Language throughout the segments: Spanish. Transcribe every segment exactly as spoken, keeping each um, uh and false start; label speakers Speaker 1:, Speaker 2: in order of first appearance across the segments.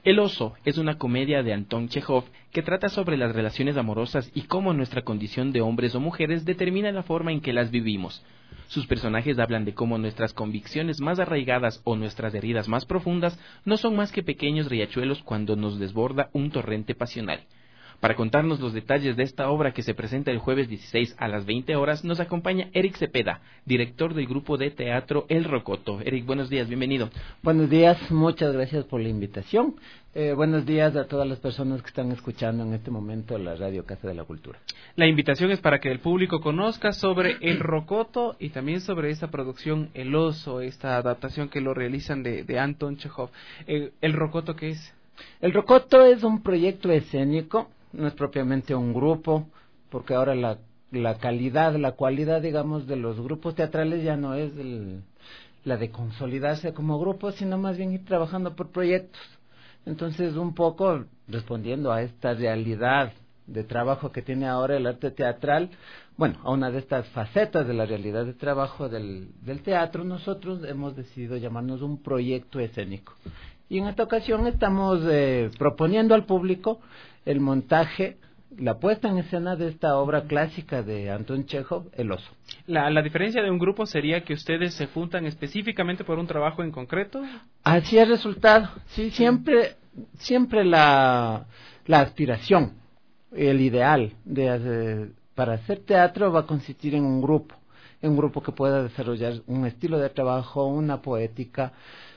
Speaker 1: El oso es una comedia de Anton Chejov que trata sobre las relaciones amorosas y cómo nuestra condición de hombres o mujeres determina la forma en que las vivimos. Sus personajes hablan de cómo nuestras convicciones más arraigadas o nuestras heridas más profundas no son más que pequeños riachuelos cuando nos desborda un torrente pasional. Para contarnos los detalles de esta obra que se presenta el jueves dieciséis a las veinte horas, nos acompaña Eric Cepeda, director del grupo de teatro El Rocoto. Eric, buenos días, bienvenido.
Speaker 2: Buenos días, muchas gracias por la invitación. Eh, buenos días a todas las personas que están escuchando en este momento la Radio Casa de la Cultura.
Speaker 3: La invitación es para que el público conozca sobre El Rocoto y también sobre esta producción El Oso, esta adaptación que lo realizan de, de Anton Chejov. Eh, ¿El Rocoto qué es?
Speaker 2: El Rocoto es un proyecto escénico. No es propiamente un grupo, porque ahora la, la calidad, la cualidad, digamos, de los grupos teatrales ya no es el, la de consolidarse como grupo, sino más bien ir trabajando por proyectos. Entonces, un poco respondiendo a esta realidad de trabajo que tiene ahora el arte teatral, bueno, a una de estas facetas de la realidad de trabajo del, del teatro, nosotros hemos decidido llamarnos un proyecto escénico. Y en esta ocasión estamos eh, proponiendo al público el montaje, la puesta en escena de esta obra clásica de Anton Chejov, El Oso.
Speaker 3: La, la diferencia de un grupo sería que ustedes se juntan específicamente por un trabajo en concreto.
Speaker 2: Así es resultado, sí, siempre, siempre la, la aspiración, el ideal de hacer, para hacer teatro va a consistir en un grupo, en un grupo que pueda desarrollar un estilo de trabajo, una poética.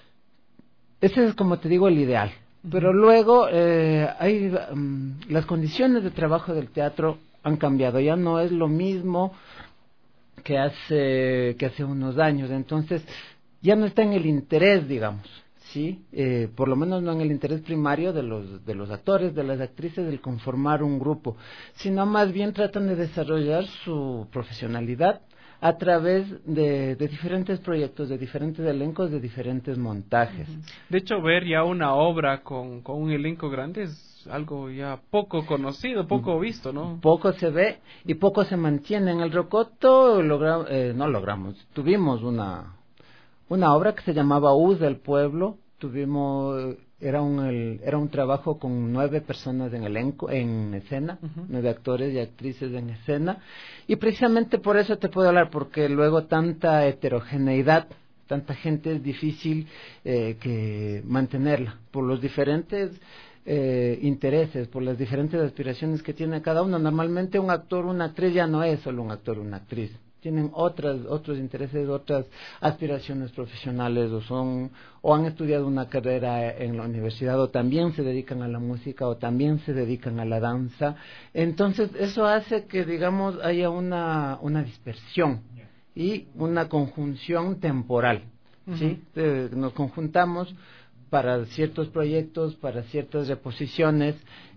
Speaker 2: Ese es, como te digo, el ideal. Pero luego eh, hay um, las condiciones de trabajo del teatro han cambiado, ya no es lo mismo que hace que hace unos años, entonces ya no está en el interés, digamos, sí, eh, por lo menos no en el interés primario de los de los actores, de las actrices, del conformar un grupo, sino más bien tratan de desarrollar su profesionalidad a través de, de diferentes proyectos, de diferentes elencos, de diferentes montajes.
Speaker 3: De hecho, ver ya una obra con, con un elenco grande es algo ya poco conocido, poco visto, ¿no?
Speaker 2: Poco se ve y poco se mantiene. En El Rocoto logra, eh, no logramos, tuvimos una, una obra que se llamaba Uz del Pueblo, tuvimos... Era un el, era un trabajo con nueve personas en elenco, en escena, uh-huh. nueve actores y actrices en escena, y precisamente por eso te puedo hablar, porque luego tanta heterogeneidad, tanta gente es difícil eh, que mantenerla, por los diferentes eh, intereses, por las diferentes aspiraciones que tiene cada uno. Normalmente un actor, una actriz ya no es solo un actor, una actriz. Tienen otras, otros intereses, otras aspiraciones profesionales, o son, o han estudiado una carrera en la universidad, o también se dedican a la música, o también se dedican a la danza. Entonces, eso hace que, digamos, haya una, una dispersión y una conjunción temporal, ¿sí? Uh-huh. Eh, nos conjuntamos para ciertos proyectos, para ciertas reposiciones,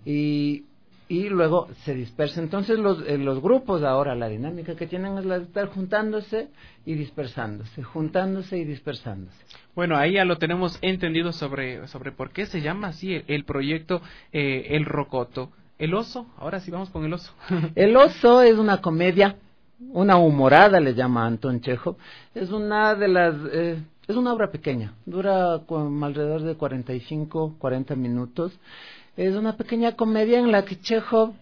Speaker 2: y y luego se dispersa. Entonces los, eh, los grupos ahora, la dinámica que tienen es la de estar juntándose y dispersándose, juntándose y dispersándose.
Speaker 3: Bueno, ahí ya lo tenemos entendido sobre, sobre por qué se llama así el, el proyecto eh, El Rocoto. El Oso, ahora sí vamos con El Oso.
Speaker 2: El Oso es una comedia, una humorada le llama Anton Chejov, es una de las... Eh, es una obra pequeña, dura con alrededor de cuarenta y cinco, cuarenta minutos. Es una pequeña comedia en la que Chejov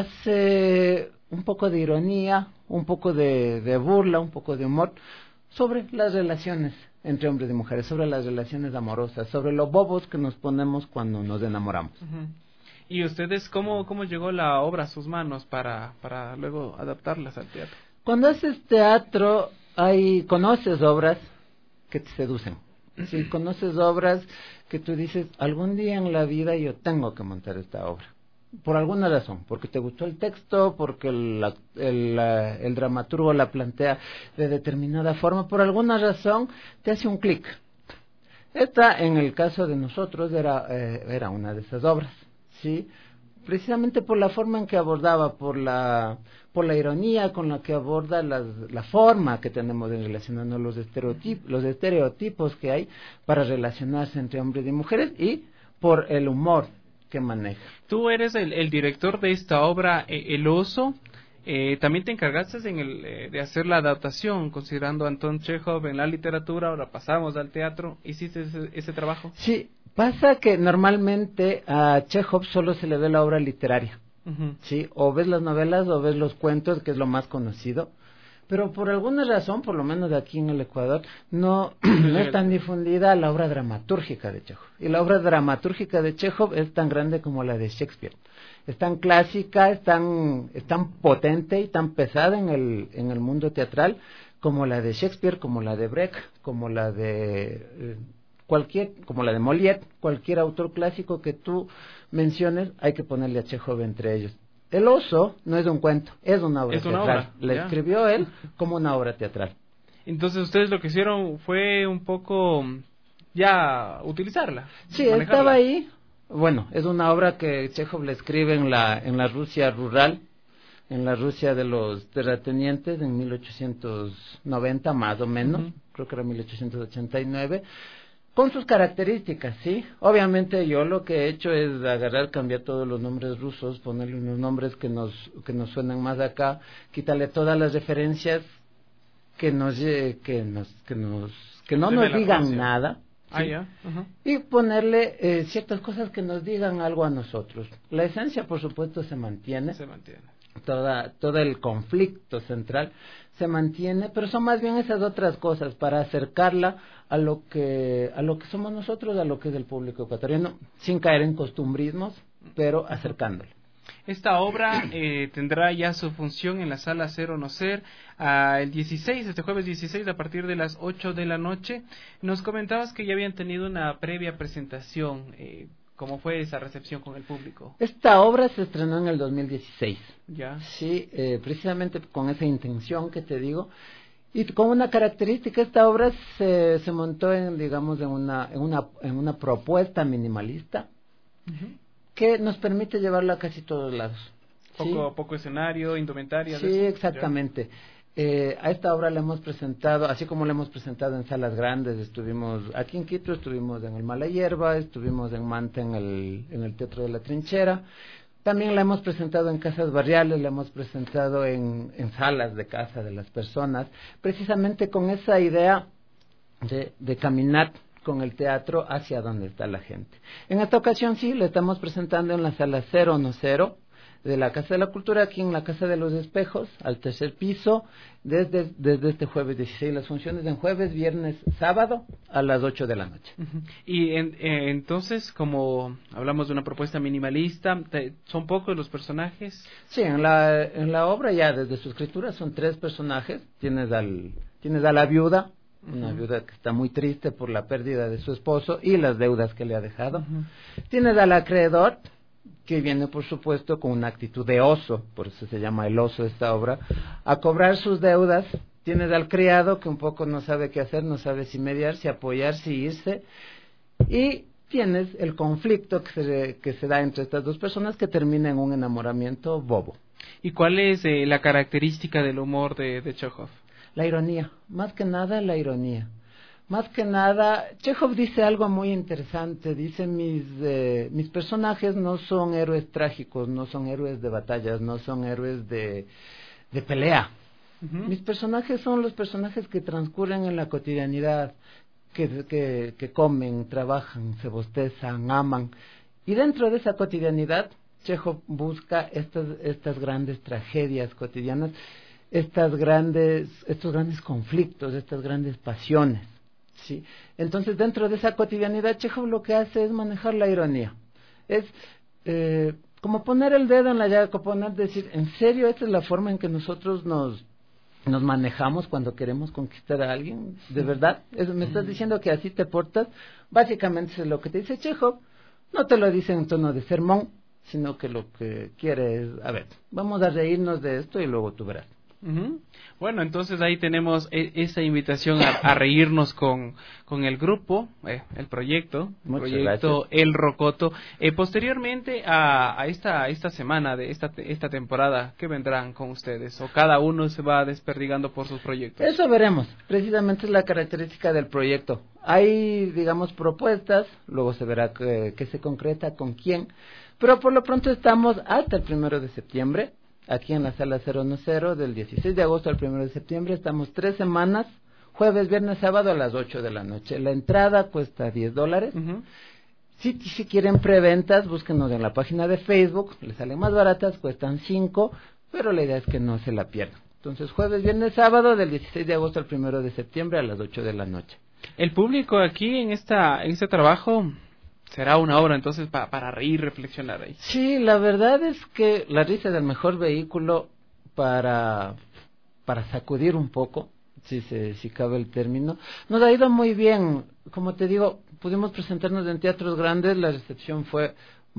Speaker 2: hace un poco de ironía, un poco de, de burla, un poco de humor sobre las relaciones entre hombres y mujeres, sobre las relaciones amorosas, sobre lo bobos que nos ponemos cuando nos enamoramos.
Speaker 3: Uh-huh. ¿Y ustedes cómo, cómo llegó la obra a sus manos para, para luego adaptarlas al teatro?
Speaker 2: Cuando haces teatro, hay, conoces obras que te seducen. Si conoces obras que tú dices, algún día en la vida yo tengo que montar esta obra, por alguna razón, porque te gustó el texto, porque el, el, el dramaturgo la plantea de determinada forma, por alguna razón te hace un clic. Esta, en el caso de nosotros, era, eh, era una de esas obras, ¿sí? Precisamente por la forma en que abordaba, por la por la ironía con la que aborda las, la forma que tenemos de relacionarnos, los estereotipos, los estereotipos que hay para relacionarse entre hombres y mujeres, y por el humor que maneja.
Speaker 3: Tú eres el, el director de esta obra, eh, El Oso. Eh, también te encargaste en el, eh, de hacer la adaptación, considerando a Anton Chejov en la literatura, ahora pasamos al teatro. ¿Hiciste ese, ese trabajo?
Speaker 2: Sí, Pasa que normalmente a Chekhov solo se le ve la obra literaria, uh-huh. ¿sí? O ves las novelas o ves los cuentos, que es lo más conocido, pero por alguna razón, por lo menos aquí en el Ecuador, no, no es tan difundida la obra dramatúrgica de Chekhov. Y la obra dramatúrgica de Chekhov es tan grande como la de Shakespeare. Es tan clásica, es tan, es tan potente y tan pesada en el, en el mundo teatral como la de Shakespeare, como la de Brecht, como la de eh, cualquier, como la de Molière, cualquier autor clásico que tú menciones, hay que ponerle a Chekhov entre ellos. El oso no es un cuento, es una obra
Speaker 3: es una
Speaker 2: teatral.
Speaker 3: Obra,
Speaker 2: la
Speaker 3: ya.
Speaker 2: escribió él como una obra teatral.
Speaker 3: Entonces ustedes lo que hicieron fue un poco ya utilizarla.
Speaker 2: Sí,
Speaker 3: manejarla.
Speaker 2: Estaba ahí. Bueno, es una obra que Chekhov le escribe en la en la Rusia rural, en la Rusia de los terratenientes en mil ochocientos noventa más o menos, uh-huh. creo que era mil ochocientos ochenta y nueve. Con sus características, ¿sí? Obviamente yo lo que he hecho es agarrar, cambiar todos los nombres rusos, ponerle unos nombres que nos que nos suenan más acá, quitarle todas las referencias que nos que nos que nos que no nos digan Rusia. Nada, ¿sí?
Speaker 3: Ah, ya. Uh-huh.
Speaker 2: Y ponerle eh, ciertas cosas que nos digan algo a nosotros. La esencia, por supuesto, se mantiene.
Speaker 3: Se mantiene.
Speaker 2: Toda, todo el conflicto central se mantiene, pero son más bien esas otras cosas para acercarla a lo que a lo que somos nosotros, a lo que es el público ecuatoriano, sin caer en costumbrismos, pero acercándolo.
Speaker 3: Esta obra eh, tendrá ya su función en la sala Ser o No Ser uh, el dieciséis, este jueves dieciséis, a partir de las ocho de la noche. Nos comentabas que ya habían tenido una previa presentación. Eh, ¿Cómo fue esa recepción con el público?
Speaker 2: Esta obra se estrenó en el dos mil dieciséis.
Speaker 3: Ya.
Speaker 2: Sí, eh, precisamente con esa intención que te digo. Y con una característica, esta obra se, se montó en, digamos, en una, en una, en una propuesta minimalista, uh-huh. que nos permite llevarla a casi todos lados.
Speaker 3: Poco,
Speaker 2: ¿sí?
Speaker 3: poco escenario, indumentaria.
Speaker 2: Sí, exactamente. Eh, a esta obra la hemos presentado, así como la hemos presentado en salas grandes, estuvimos aquí en Quito, estuvimos en el Mala Hierba, estuvimos en Manta en el, en el Teatro de la Trinchera, también la hemos presentado en casas barriales, la hemos presentado en, en salas de casa de las personas, precisamente con esa idea de, de caminar con el teatro hacia donde está la gente. En esta ocasión sí, la estamos presentando en la sala Cero No Cero de la Casa de la Cultura, aquí en la Casa de los Espejos, al tercer piso, desde, desde este jueves dieciséis, las funciones en jueves, viernes, sábado, a las ocho de la noche.
Speaker 3: Uh-huh. Y en, eh, entonces, como hablamos de una propuesta minimalista, te, ¿son pocos los personajes?
Speaker 2: Sí, en la, en la obra ya desde su escritura son tres personajes, tienes, al, tienes a la viuda, uh-huh. una viuda que está muy triste por la pérdida de su esposo y las deudas que le ha dejado, uh-huh. tienes al acreedor, que viene por supuesto con una actitud de oso, por eso se llama el oso esta obra, a cobrar sus deudas. Tienes al criado que un poco no sabe qué hacer, no sabe si mediar, si apoyar, si irse, y tienes el conflicto que se, que se da entre estas dos personas que termina en un enamoramiento bobo.
Speaker 3: ¿Y cuál es eh, la característica del humor de, de Chekhov?
Speaker 2: La ironía, más que nada la ironía. Más que nada, Chekhov dice algo muy interesante, dice mis eh, mis personajes no son héroes trágicos, no son héroes de batallas, no son héroes de, de pelea. Uh-huh. Mis personajes son los personajes que transcurren en la cotidianidad, que, que, que comen, trabajan, se bostezan, aman. Y dentro de esa cotidianidad, Chekhov busca estas, estas grandes tragedias cotidianas, estas grandes, estos grandes conflictos, estas grandes pasiones. Sí, entonces dentro de esa cotidianidad Chekhov lo que hace es manejar la ironía, es eh, como poner el dedo en la llaga, como poner, decir, en serio, esta es la forma en que nosotros nos nos manejamos cuando queremos conquistar a alguien, de verdad, es, me estás diciendo que así te portas, básicamente es lo que te dice Chekhov, no te lo dice en tono de sermón, sino que lo que quiere es, a ver, vamos a reírnos de esto y luego tú verás.
Speaker 3: Uh-huh. Bueno, entonces ahí tenemos e- esa invitación a, a reírnos con, con el grupo, eh, el proyecto, el
Speaker 2: Muchas
Speaker 3: proyecto
Speaker 2: gracias.
Speaker 3: El Rocoto. Eh, posteriormente a, a esta a esta semana de esta esta temporada, ¿qué vendrán con ustedes? ¿O cada uno se va desperdigando por sus proyectos?
Speaker 2: Eso veremos, precisamente es la característica del proyecto. Hay, digamos, propuestas, luego se verá qué que se concreta, con quién, pero por lo pronto estamos hasta el primero de septiembre. Aquí en la sala Cero No Cero, del dieciséis de agosto al primero de septiembre, estamos tres semanas, jueves, viernes, sábado a las ocho de la noche. La entrada cuesta diez dólares. Uh-huh. Si, si quieren preventas, búsquenos en la página de Facebook, les salen más baratas, cuestan cinco, pero la idea es que no se la pierdan. Entonces, jueves, viernes, sábado, del dieciséis de agosto al primero de septiembre a las ocho de la noche.
Speaker 3: El público aquí en esta en este trabajo será una hora, entonces, pa, para reír, reflexionar ahí.
Speaker 2: Sí, la verdad es que la risa es el mejor vehículo para, para sacudir un poco, si, se, si cabe el término. Nos ha ido muy bien, como te digo, pudimos presentarnos en teatros grandes, la recepción fue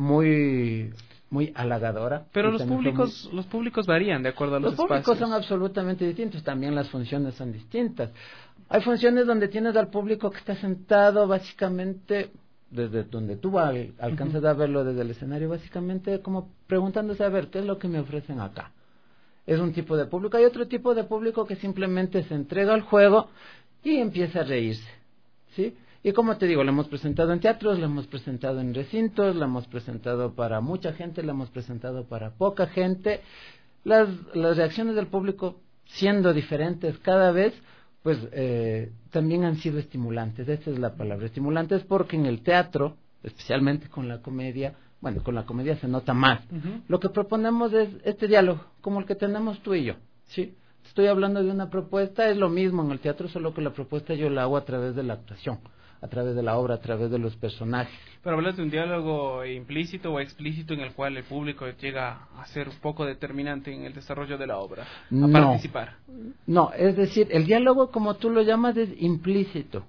Speaker 2: muy muy halagadora.
Speaker 3: Pero los públicos
Speaker 2: muy...
Speaker 3: los públicos varían de acuerdo a los,
Speaker 2: los
Speaker 3: espacios.
Speaker 2: Los públicos son absolutamente distintos, también las funciones son distintas. Hay funciones donde tienes al público que está sentado básicamente desde donde tú al, alcanzas uh-huh. a verlo desde el escenario, básicamente como preguntándose a ver qué es lo que me ofrecen acá. Es un tipo de público. Hay otro tipo de público que simplemente se entrega al juego y empieza a reírse, ¿sí? Y como te digo, lo hemos presentado en teatros, lo hemos presentado en recintos, lo hemos presentado para mucha gente, lo hemos presentado para poca gente. Las, las reacciones del público, siendo diferentes cada vez, pues eh, también han sido estimulantes. Esa es la palabra, estimulantes, porque en el teatro, especialmente con la comedia, bueno, con la comedia se nota más. Uh-huh. Lo que proponemos es este diálogo, como el que tenemos tú y yo, ¿sí? Estoy hablando de una propuesta, es lo mismo en el teatro, solo que la propuesta yo la hago a través de la actuación, a través de la obra, a través de los personajes.
Speaker 3: Pero hablas de un diálogo implícito o explícito en el cual el público llega a ser un poco determinante en el desarrollo de la obra, a
Speaker 2: no,
Speaker 3: participar.
Speaker 2: No, es decir, el diálogo, como tú lo llamas, es implícito,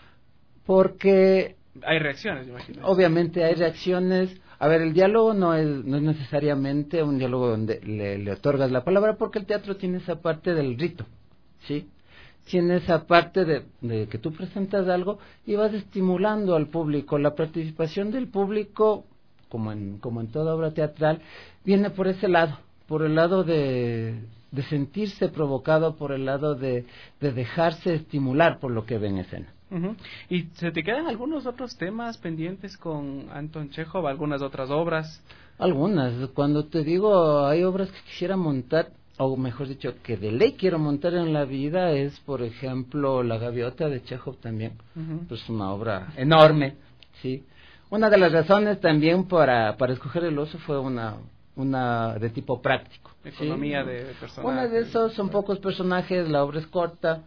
Speaker 2: porque...
Speaker 3: Hay reacciones, imagino.
Speaker 2: Obviamente hay reacciones. A ver, el diálogo no es, no es necesariamente un diálogo donde le, le otorgas la palabra, porque el teatro tiene esa parte del rito, ¿sí? Tiene esa parte de, de que tú presentas algo y vas estimulando al público. La participación del público, como en, como en toda obra teatral, viene por ese lado, por el lado de, de sentirse provocado, por el lado de, de dejarse estimular por lo que ve en escena.
Speaker 3: Uh-huh. ¿Y se te quedan algunos otros temas pendientes con Anton Chekhov, algunas otras obras?
Speaker 2: Algunas. Cuando te digo, hay obras que quisiera montar, o mejor dicho, que de ley quiero montar en la vida, es, por ejemplo, La Gaviota de Chekhov también. Uh-huh. Es una obra enorme, ¿sí? Una de las razones también para, para escoger El Oso fue una, una de tipo práctico.
Speaker 3: Economía, ¿sí? De personajes.
Speaker 2: Una de esos, son pocos personajes, la obra es corta.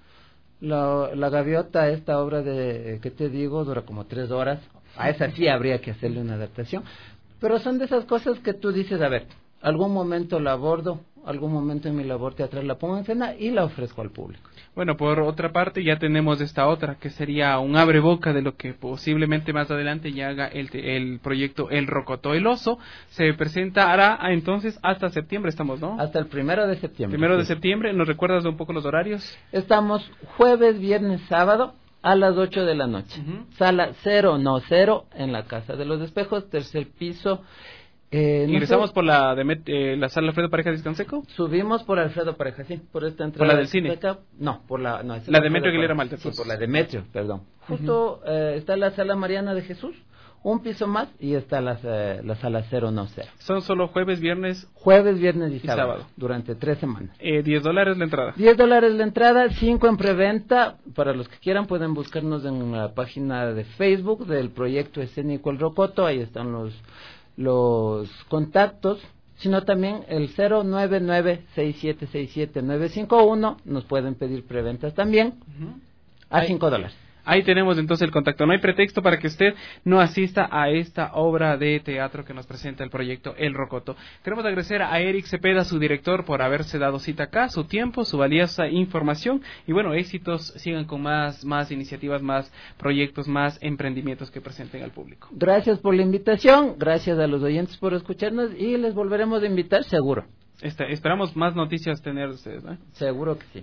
Speaker 2: La, la Gaviota, esta obra de, ¿qué te digo? Dura como tres horas. A esa sí habría que hacerle una adaptación. Pero son de esas cosas que tú dices, a ver, algún momento la abordo, algún momento en mi labor teatral la pongo en escena y la ofrezco al público.
Speaker 3: Bueno, por otra parte ya tenemos esta otra, que sería un abreboca de lo que posiblemente más adelante ya haga el, el proyecto El Rocotó. El Oso se presentará entonces hasta septiembre, estamos, ¿no?
Speaker 2: Hasta el primero de septiembre.
Speaker 3: Primero de septiembre, ¿nos recuerdas un poco los horarios?
Speaker 2: Estamos jueves, viernes, sábado a las ocho de la noche. Uh-huh. Sala cero, no cero, en la Casa de los Espejos, tercer piso.
Speaker 3: Eh, ¿Ingresamos no por la de Met, eh, la sala Alfredo Pareja Discanseco?
Speaker 2: Subimos por Alfredo Pareja, sí, por esta entrada.
Speaker 3: ¿Por la del cine?
Speaker 2: Acá. No, por la... No,
Speaker 3: la Demetrio Aguilera Malta.
Speaker 2: Sí, por la Demetrio, perdón. Justo uh-huh. eh, está la sala Mariana de Jesús, un piso más, y está la, eh, la sala cero, no cero.
Speaker 3: ¿Son solo jueves, viernes?
Speaker 2: Jueves, viernes y, y sábado, sábado. Durante tres semanas.
Speaker 3: Eh, ¿diez dólares la entrada?
Speaker 2: diez dólares la entrada, cinco en preventa. Para los que quieran pueden buscarnos en la página de Facebook del proyecto escénico El Rocoto, ahí están los... los contactos, sino también el cero nueve nueve seis siete seis siete nueve cinco uno, nos pueden pedir preventas también, uh-huh. a cinco dólares.
Speaker 3: Ahí tenemos entonces el contacto. No hay pretexto para que usted no asista a esta obra de teatro que nos presenta el proyecto El Rocoto. Queremos agradecer a Eric Cepeda, su director, por haberse dado cita acá, su tiempo, su valiosa información. Y bueno, éxitos, sigan con más, más iniciativas, más proyectos, más emprendimientos que presenten al público.
Speaker 2: Gracias por la invitación, gracias a los oyentes por escucharnos y les volveremos a invitar seguro.
Speaker 3: Este, esperamos más noticias tener ustedes, ¿no?
Speaker 2: Seguro que sí.